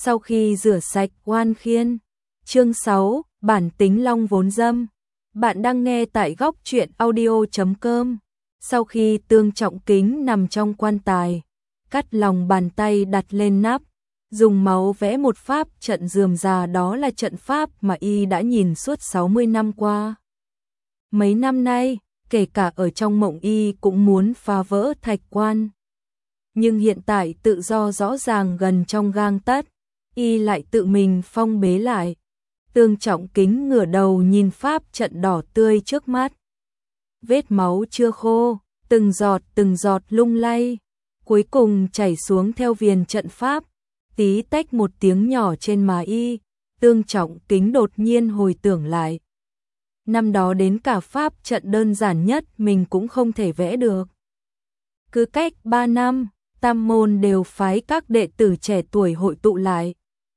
Sau khi rửa sạch oan khiên. Chương 6, bản tính long vốn dâm. Bạn đang nghe tại góc truyện audio.com. Sau khi Tương Trọng Kính nằm trong quan tài, cắt lòng bàn tay đặt lên nắp, dùng máu vẽ một pháp trận rườm rà, đó là trận pháp mà y đã nhìn suốt 60 năm qua. Mấy năm nay, kể cả ở trong mộng y cũng muốn phá vỡ thạch quan. Nhưng hiện tại tự do rõ ràng gần trong gang tấc, y lại tự mình phong bế lại. Tương Trọng Kính ngửa đầu nhìn pháp trận đỏ tươi trước mắt. Vết máu chưa khô, từng giọt lung lay, cuối cùng chảy xuống theo viền trận pháp, tí tách một tiếng nhỏ trên má y. Tương Trọng Kính đột nhiên hồi tưởng lại. Năm đó đến cả pháp trận đơn giản nhất mình cũng không thể vẽ được. Cứ cách 3 năm, tam môn đều phái các đệ tử trẻ tuổi hội tụ lại,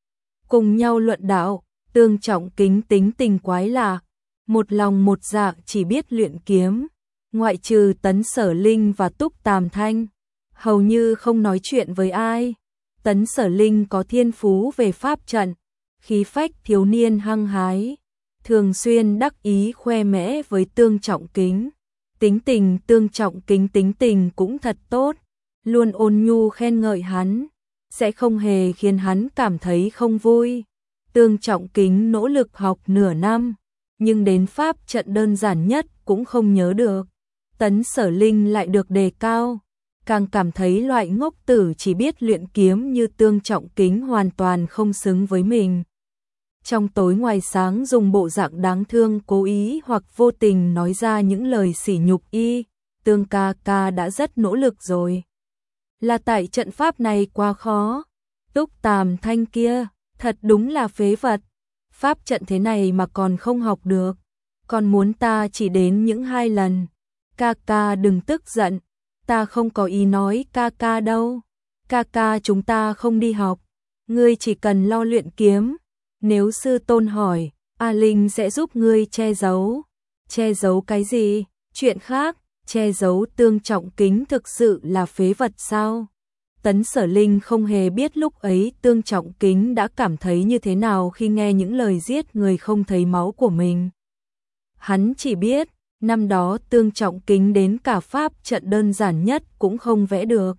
cùng nhau luận đạo. Tương Trọng Kính tính tình quái lạ, một lòng một dạ chỉ biết luyện kiếm, ngoại trừ Tấn Sở Linh và Túc Tàm Thanh, hầu như không nói chuyện với ai. Tấn Sở Linh có thiên phú về pháp trận, khí phách thiếu niên hăng hái, thường xuyên đắc ý khoe mẽ với Tương Trọng Kính. Tương Trọng Kính tính tình cũng thật tốt, luôn ôn nhu khen ngợi hắn, sẽ không hề khiến hắn cảm thấy không vui. Tương Trọng Kính nỗ lực học nửa năm, nhưng đến pháp trận đơn giản nhất cũng không nhớ được. Tấn Sở Linh lại được đề cao, càng cảm thấy loại ngốc tử chỉ biết luyện kiếm như Tương Trọng Kính hoàn toàn không xứng với mình. Trong tối ngoài sáng dùng bộ dạng đáng thương cố ý hoặc vô tình nói ra những lời sỉ nhục y. Tương ca ca đã rất nỗ lực rồi. Là tại trận pháp này quá khó. Túc Tàm Thanh kia, thật đúng là phế vật. Pháp trận thế này mà còn không học được. Còn muốn ta chỉ đến những 2 lần. Ca ca đừng tức giận. Ta không có ý nói ca ca đâu. Ca ca chúng ta không đi học. Ngươi chỉ cần lo luyện kiếm. Nếu sư tôn hỏi, A Linh sẽ giúp ngươi che giấu. Che giấu cái gì? Chuyện khác. Che giấu Tương Trọng Kính thực sự là phế vật sao? Tấn Sở Linh không hề biết lúc ấy Tương Trọng Kính đã cảm thấy như thế nào khi nghe những lời giết người không thấy máu của mình. Hắn chỉ biết, năm đó Tương Trọng Kính đến cả pháp trận đơn giản nhất cũng không vẽ được.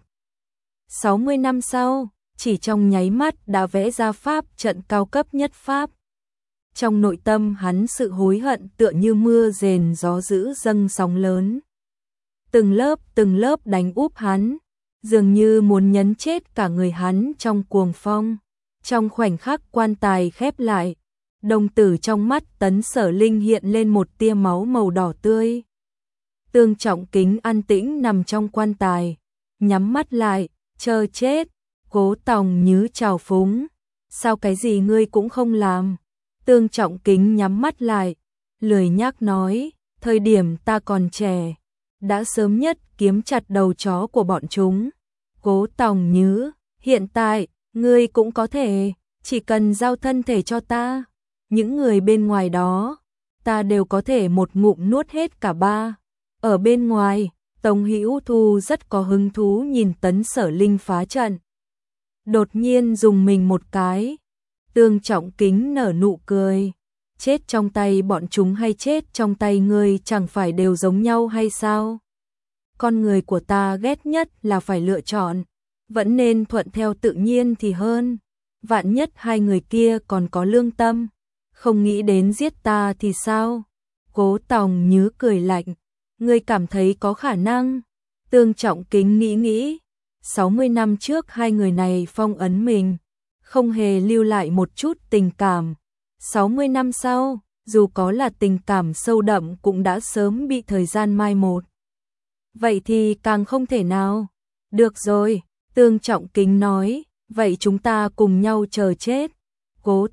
60 năm sau, chỉ trong nháy mắt đã vẽ ra pháp trận cao cấp nhất pháp. Trong nội tâm hắn sự hối hận tựa như mưa rền gió dữ dâng sóng lớn. Từng lớp đánh úp hắn, dường như muốn nhấn chết cả người hắn trong cuồng phong. Trong khoảnh khắc quan tài khép lại, đồng tử trong mắt Tấn Sở Linh hiện lên một tia máu màu đỏ tươi. Tương Trọng Kính an tĩnh nằm trong quan tài, nhắm mắt lại, chờ chết. Cố Tòng Nhứ trào phúng, sao cái gì ngươi cũng không làm? Tương Trọng Kính nhắm mắt lại, lười nhác nói, thời điểm ta còn trẻ, đã sớm nhất kiếm chặt đầu chó của bọn chúng. Cố Tòng Nhứ, hiện tại, ngươi cũng có thể, chỉ cần giao thân thể cho ta. Những người bên ngoài đó, ta đều có thể một ngụm nuốt hết cả ba. Ở bên ngoài, Tống Hữu Thu rất có hứng thú nhìn Tấn Sở Linh phá trận. Đột nhiên dùng mình một cái. Tương Trọng Kính nở nụ cười. Chết trong tay bọn chúng hay chết trong tay ngươi chẳng phải đều giống nhau hay sao? Con người của ta ghét nhất là phải lựa chọn, vẫn nên thuận theo tự nhiên thì hơn. Vạn nhất 2 người kia còn có lương tâm, không nghĩ đến giết ta thì sao? Cố Tòng Nhứ cười lạnh, ngươi cảm thấy có khả năng? Tương Trọng Kính nghĩ, 60 năm trước 2 người này phong ấn mình, không hề lưu lại một chút tình cảm. 60 năm sau, dù có là tình cảm sâu đậm cũng đã sớm bị thời gian mai một. Vậy thì càng không thể nào. Được rồi, Tương Trọng Kính nói, vậy chúng ta cùng nhau chờ chết. Cố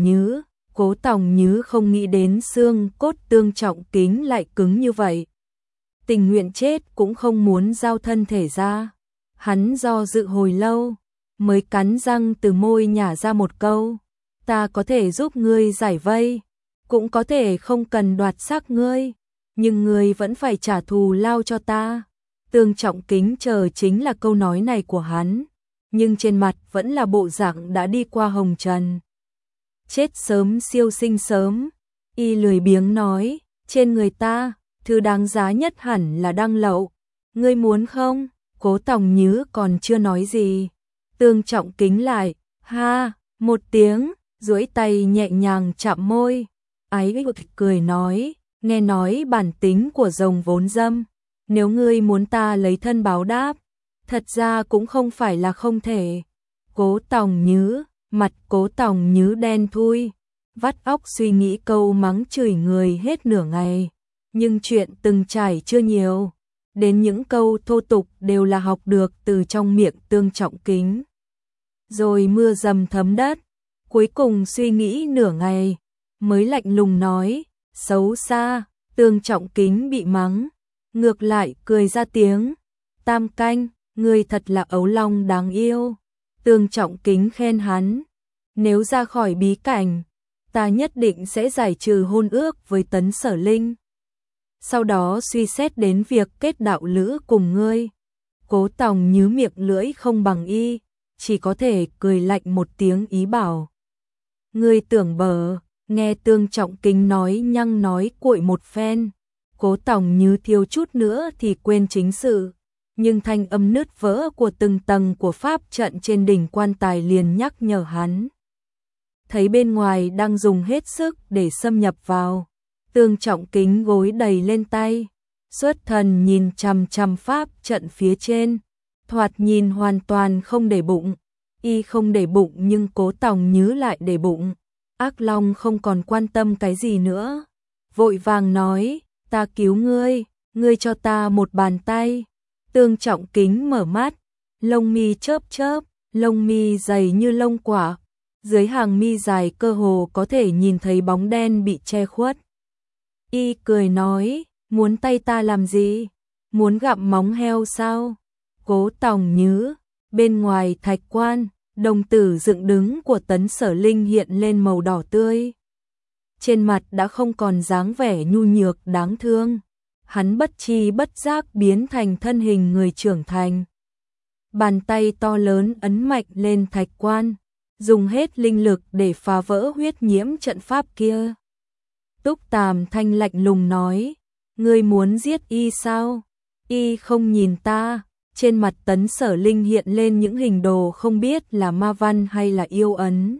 Tòng Nhứ không nghĩ đến xương cốt Tương Trọng Kính lại cứng như vậy. Tình nguyện chết cũng không muốn giao thân thể ra. Hắn do dự hồi lâu, mới cắn răng từ môi nhả ra một câu. Ta có thể giúp ngươi giải vây, cũng có thể không cần đoạt xác ngươi, nhưng ngươi vẫn phải trả thù lao cho ta. Tương Trọng Kính chờ chính là câu nói này của hắn. nhưng trên mặt vẫn là bộ dạng đã đi qua hồng trần. Chết sớm siêu sinh sớm, y lười biếng nói, trên người ta, thứ đáng giá nhất hẳn là đăng lậu. Ngươi muốn không? Cố Tòng Nhứ còn chưa nói gì. Tương Trọng Kính lại, ha, một tiếng, duỗi tay nhẹ nhàng chạm môi. Ái cười nói, nghe nói bản tính của rồng vốn dâm. Nếu ngươi muốn ta lấy thân báo đáp, thật ra cũng không phải là không thể. Cố Tòng Nhứ, mặt Cố Tòng Nhứ đen thui, vắt óc suy nghĩ câu mắng chửi người hết nửa ngày. Nhưng chuyện từng trải chưa nhiều, đến những câu thô tục đều là học được từ trong miệng Tương Trọng Kính. Rồi mưa dầm thấm đất, cuối cùng suy nghĩ nửa ngày, mới lạnh lùng nói, xấu xa. Tương Trọng Kính bị mắng, ngược lại cười ra tiếng, Tam Canh, ngươi thật là ấu long đáng yêu. Tương Trọng Kính khen hắn, nếu ra khỏi bí cảnh, ta nhất định sẽ giải trừ hôn ước với Tấn Sở Linh. Sau đó suy xét đến việc kết đạo lữ cùng ngươi. Cố Tòng Nhứ miệng lưỡi không bằng y, chỉ có thể cười lạnh một tiếng ý bảo. Ngươi tưởng bở, nghe Tương Trọng Kính nói nhăng nói cuội một phen. Cố Tòng Nhứ thiếu chút nữa thì quên chính sự, nhưng thanh âm nứt vỡ của từng tầng của pháp trận trên đỉnh quan tài liền nhắc nhở hắn. Thấy bên ngoài đang dùng hết sức để xâm nhập vào, Tương Trọng Kính gối đầy lên tay, xuất thần nhìn chằm chằm pháp trận phía trên, thoạt nhìn hoàn toàn không để bụng. Y không để bụng nhưng Cố Tòng Nhứ lại để bụng. Ác Long không còn quan tâm cái gì nữa, vội vàng nói, ta cứu ngươi, ngươi cho ta một bàn tay. Tương Trọng Kính mở mắt, lông mi chớp chớp, lông mi dày như lông quả, dưới hàng mi dài cơ hồ có thể nhìn thấy bóng đen bị che khuất. Y cười nói, muốn tay ta làm gì? Muốn gặm móng heo sao? Cố Tòng Nhứ, bên ngoài thạch quan, đồng tử dựng đứng của Tấn Sở Linh hiện lên màu đỏ tươi. Trên mặt đã không còn dáng vẻ nhu nhược đáng thương, hắn bất tri bất giác biến thành thân hình người trưởng thành. Bàn tay to lớn ấn mạnh lên thạch quan, dùng hết linh lực để phá vỡ huyết nhiễm trận pháp kia. Túc Tàm Thanh lạnh lùng nói, ngươi muốn giết y sao? Y không nhìn ta. Trên mặt Tấn Sở Linh hiện lên những hình đồ không biết là ma văn hay là yêu ấn.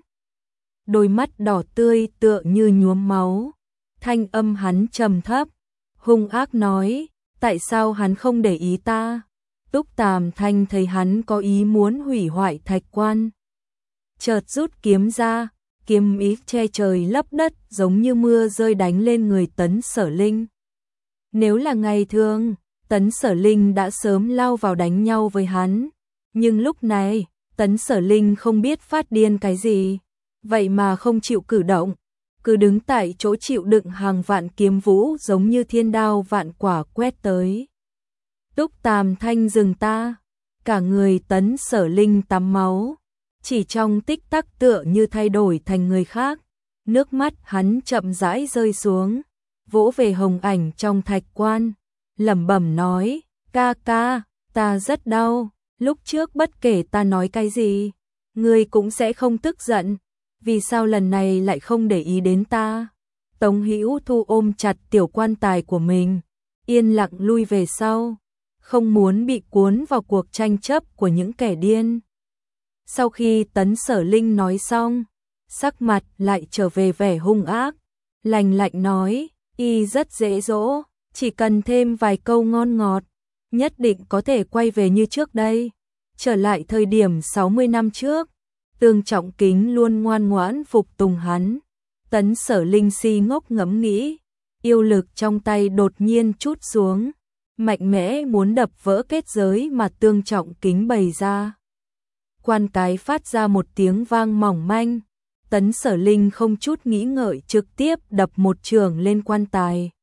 Đôi mắt đỏ tươi tựa như nhuốm máu. Thanh âm hắn trầm thấp, hung ác nói, tại sao hắn không để ý ta? Túc Tàm Thanh thấy hắn có ý muốn hủy hoại thạch quan, chợt rút kiếm ra, kiếm ý che trời lấp đất giống như mưa rơi đánh lên người Tấn Sở Linh. Nếu là ngày thường, Tấn Sở Linh đã sớm lao vào đánh nhau với hắn, nhưng lúc này, Tấn Sở Linh không biết phát điên cái gì, vậy mà không chịu cử động, cứ đứng tại chỗ chịu đựng hàng vạn kiếm vũ giống như thiên đao vạn quả quét tới. Túc Tàm Thanh dừng ta, cả người Tấn Sở Linh tắm máu, chỉ trong tích tắc tựa như thay đổi thành người khác, nước mắt hắn chậm rãi rơi xuống, vỗ về hồng ảnh trong thạch quan, lẩm bẩm nói, ca ca, ta rất đau, lúc trước bất kể ta nói cái gì, ngươi cũng sẽ không tức giận, vì sao lần này lại không để ý đến ta? Tống Hữu Thu ôm chặt tiểu quan tài của mình, yên lặng lui về sau, không muốn bị cuốn vào cuộc tranh chấp của những kẻ điên. Sau khi Tấn Sở Linh nói xong, sắc mặt lại trở về vẻ hung ác, lạnh lạnh nói, y rất dễ dỗ, chỉ cần thêm vài câu ngon ngọt, nhất định có thể quay về như trước đây, trở lại thời điểm 60 năm trước. Tương Trọng Kính luôn ngoan ngoãn phục tùng hắn. Tấn Sở Linh si ngốc ngẫm nghĩ, yêu lực trong tay đột nhiên trút xuống, mạnh mẽ muốn đập vỡ kết giới mà Tương Trọng Kính bày ra. Quan cái phát ra một tiếng vang mỏng manh, Tấn Sở Linh không chút nghĩ ngợi trực tiếp đập một chưởng lên quan tài,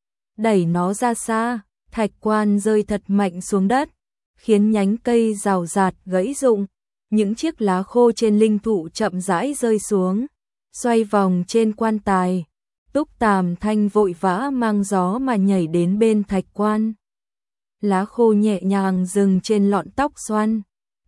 đẩy nó ra xa, thạch quan rơi thật mạnh xuống đất, khiến nhánh cây rào rạt gãy rụng, những chiếc lá khô trên linh thụ chậm rãi rơi xuống, xoay vòng trên quan tài. Túc Tàm Thanh vội vã mang gió mà nhảy đến bên thạch quan. Lá khô nhẹ nhàng dừng trên lọn tóc xoăn,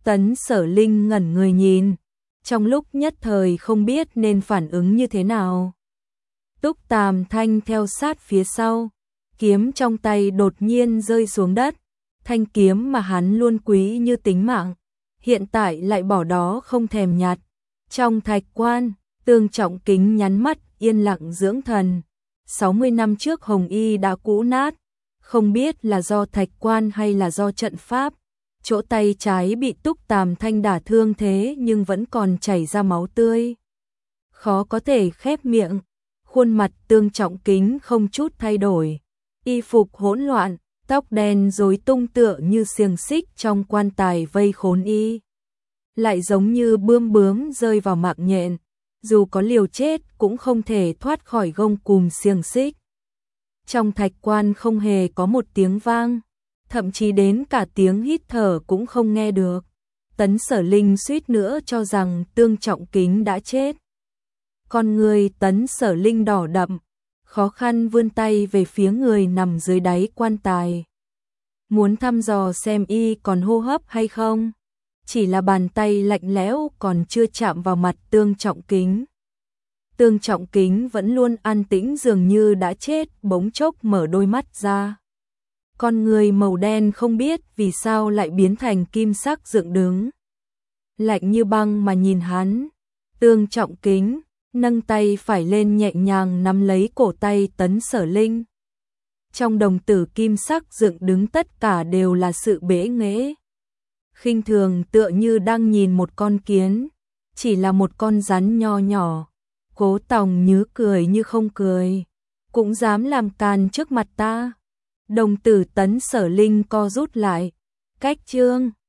Tấn Sở Linh ngẩn người nhìn, trong lúc nhất thời không biết nên phản ứng như thế nào. Túc Tam Thanh theo sát phía sau, kiếm trong tay đột nhiên rơi xuống đất, thanh kiếm mà hắn luôn quý như tính mạng, hiện tại lại bỏ đó không thèm nhặt. Trong thạch quan, Tương Trọng Kính nhắm mắt yên lặng dưỡng thần. 60 năm trước Hồng Y đã cũ nát, không biết là do thạch quan hay là do trận pháp. Chỗ tay trái bị Túc Tam Thanh đả thương thế nhưng vẫn còn chảy ra máu tươi. Khó có thể khép miệng, khuôn mặt Tương Trọng Kính không chút thay đổi. Y phục hỗn loạn, tóc đen rối tung tựa như xiềng xích trong quan tài vây khốn y. Lại giống như bướm rơi vào mạng nhện, dù có liều chết cũng không thể thoát khỏi gông cùm xiềng xích. Trong thạch quan không hề có một tiếng vang, thậm chí đến cả tiếng hít thở cũng không nghe được. Tấn Sở Linh suýt nữa cho rằng Tương Trọng Kính đã chết. Con người Tấn Sở Linh đỏ đậm, khó khăn vươn tay về phía người nằm dưới đáy quan tài. Muốn thăm dò xem y còn hô hấp hay không. Chỉ là bàn tay lạnh lẽo còn chưa chạm vào mặt Tương Trọng Kính. Tương Trọng Kính vẫn luôn an tĩnh dường như đã chết, bỗng chốc mở đôi mắt ra. Con người màu đen không biết vì sao lại biến thành kim sắc dựng đứng. Lạnh như băng mà nhìn hắn. Tương Trọng Kính nâng tay phải lên nhẹ nhàng nắm lấy cổ tay Tấn Sở Linh. Trong đồng tử kim sắc dựng đứng tất cả đều là sự bẽ nghễ. Khinh thường tựa như đang nhìn một con kiến, chỉ là một con rắn nho nhỏ. Cố Tòng Nhứ cười như không cười, cũng dám làm càn trước mặt ta. Đồng tử Tấn Sở Linh co rút lại, cách chương